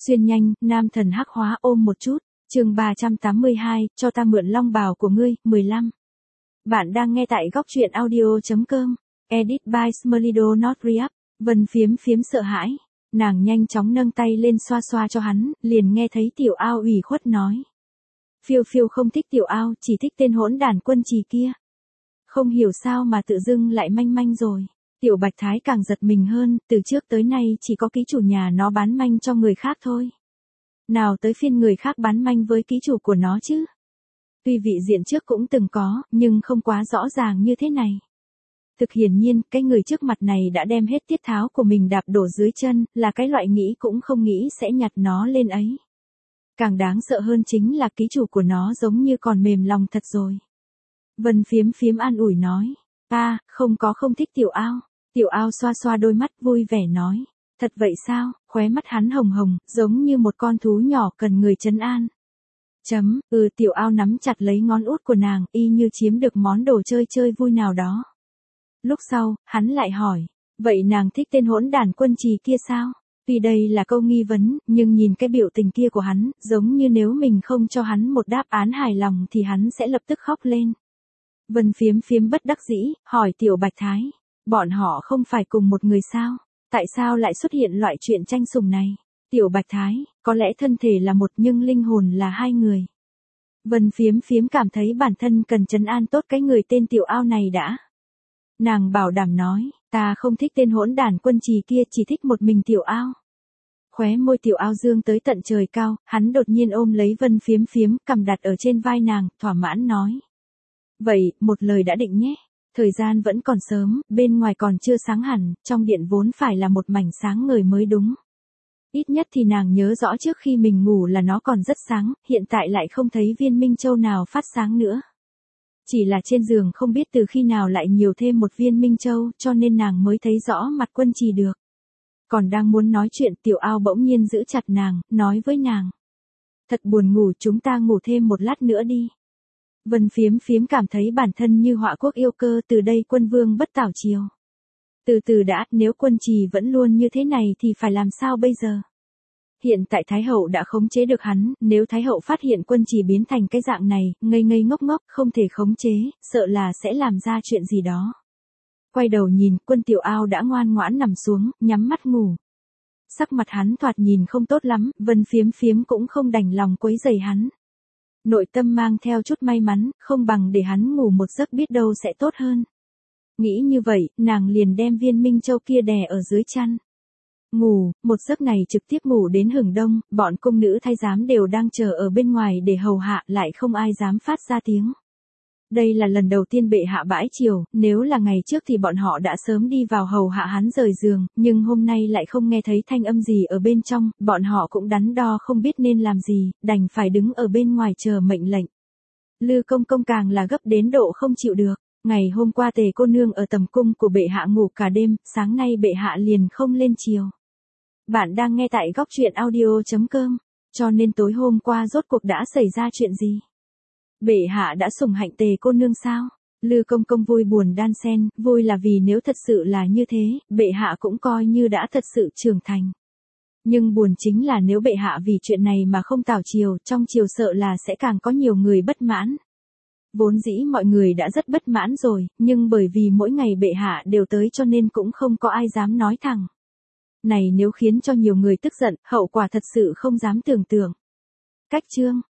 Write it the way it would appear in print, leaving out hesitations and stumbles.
Xuyên nhanh, nam thần hắc hóa ôm một chút. Chương 382, cho ta mượn long bào của ngươi, 15. Bạn đang nghe tại góc truyện audio.com. Edit by Smelido Not Re-up. Vân phiếm phiếm sợ hãi. Nàng nhanh chóng nâng tay lên xoa xoa cho hắn, liền nghe thấy tiểu ao ủy khuất nói. Phiêu phiêu không thích tiểu ao, chỉ thích tên hỗn đản quân trì kia. Không hiểu sao mà tự dưng lại manh manh rồi. Tiểu Bạch Thái càng giật mình hơn, từ trước tới nay chỉ có ký chủ nhà nó bán manh cho người khác thôi. Nào tới phiên người khác bán manh với ký chủ của nó chứ. Tuy vị diện trước cũng từng có, nhưng không quá rõ ràng như thế này. Thực hiển nhiên, cái người trước mặt này đã đem hết tiết tháo của mình đạp đổ dưới chân, là cái loại nghĩ cũng không nghĩ sẽ nhặt nó lên ấy. Càng đáng sợ hơn chính là ký chủ của nó giống như còn mềm lòng thật rồi. Vân phiếm phiếm an ủi nói, không thích tiểu ao. Tiểu ao xoa xoa đôi mắt vui vẻ nói, thật vậy sao, khóe mắt hắn hồng hồng, giống như một con thú nhỏ cần người trấn an. Tiểu ao nắm chặt lấy ngón út của nàng, y như chiếm được món đồ chơi vui nào đó. Lúc sau, hắn lại hỏi, vậy nàng thích tên hỗn đản quân trì kia sao? Tuy đây là câu nghi vấn, nhưng nhìn cái biểu tình kia của hắn, giống như nếu mình không cho hắn một đáp án hài lòng thì hắn sẽ lập tức khóc lên. Vân phiếm phiếm bất đắc dĩ, hỏi tiểu Bạch Thái, bọn họ không phải cùng một người sao? Tại sao lại xuất hiện loại chuyện tranh sủng này? Tiểu Bạch Thái, có lẽ thân thể là một nhưng linh hồn là hai người. Vân phiếm phiếm cảm thấy bản thân cần trấn an tốt cái người tên tiểu ao này đã. Nàng bảo đảm nói, ta không thích tên hỗn đản quân trì kia, chỉ thích một mình tiểu ao. Khóe môi tiểu ao dương tới tận trời cao, hắn đột nhiên ôm lấy Vân phiếm phiếm, cầm đặt ở trên vai nàng, thỏa mãn nói. Vậy, một lời đã định nhé. Thời gian vẫn còn sớm, bên ngoài còn chưa sáng hẳn, trong điện vốn phải là một mảnh sáng ngời mới đúng. Ít nhất thì nàng nhớ rõ trước khi mình ngủ là nó còn rất sáng, hiện tại lại không thấy viên minh châu nào phát sáng nữa. Chỉ là trên giường không biết từ khi nào lại nhiều thêm một viên minh châu, cho nên nàng mới thấy rõ mặt quân trì được. Còn đang muốn nói chuyện, tiểu ao bỗng nhiên giữ chặt nàng, nói với nàng. Thật buồn ngủ, chúng ta ngủ thêm một lát nữa đi. Vân phiếm phiếm cảm thấy bản thân như họa quốc yêu cơ, từ đây quân vương bất tảo triều. Từ từ đã, nếu quân trì vẫn luôn như thế này thì phải làm sao bây giờ? Hiện tại Thái hậu đã khống chế được hắn, nếu Thái hậu phát hiện quân trì biến thành cái dạng này, ngây ngây ngốc ngốc, không thể khống chế, sợ là sẽ làm ra chuyện gì đó. Quay đầu nhìn, quân tiểu ao đã ngoan ngoãn nằm xuống, nhắm mắt ngủ. Sắc mặt hắn thoạt nhìn không tốt lắm, Vân phiếm phiếm cũng không đành lòng quấy rầy hắn. Nội tâm mang theo chút may mắn, không bằng để hắn ngủ một giấc biết đâu sẽ tốt hơn. Nghĩ như vậy, nàng liền đem viên minh châu kia đè ở dưới chăn. Ngủ, một giấc này trực tiếp ngủ đến hửng đông, bọn cung nữ thái giám đều đang chờ ở bên ngoài để hầu hạ, lại không ai dám phát ra tiếng. Đây là lần đầu tiên bệ hạ bãi triều, nếu là ngày trước thì bọn họ đã sớm đi vào hầu hạ hắn rời giường, nhưng hôm nay lại không nghe thấy thanh âm gì ở bên trong, bọn họ cũng đắn đo không biết nên làm gì, đành phải đứng ở bên ngoài chờ mệnh lệnh. Lư công công càng là gấp đến độ không chịu được. Ngày hôm qua Tề cô nương ở tầm cung của bệ hạ ngủ cả đêm, sáng nay bệ hạ liền không lên triều. Bạn đang nghe tại góc truyện audio.com, cho nên tối hôm qua rốt cuộc đã xảy ra chuyện gì? Bệ hạ đã sủng hạnh Tề cô nương sao? Lư công công vui buồn đan xen, vui là vì nếu thật sự là như thế, bệ hạ cũng coi như đã thật sự trưởng thành. Nhưng buồn chính là nếu bệ hạ vì chuyện này mà không tảo triều, trong triều sợ là sẽ càng có nhiều người bất mãn. Vốn dĩ mọi người đã rất bất mãn rồi, nhưng bởi vì mỗi ngày bệ hạ đều tới cho nên cũng không có ai dám nói thẳng. Này nếu khiến cho nhiều người tức giận, hậu quả thật sự không dám tưởng tượng. Cách chương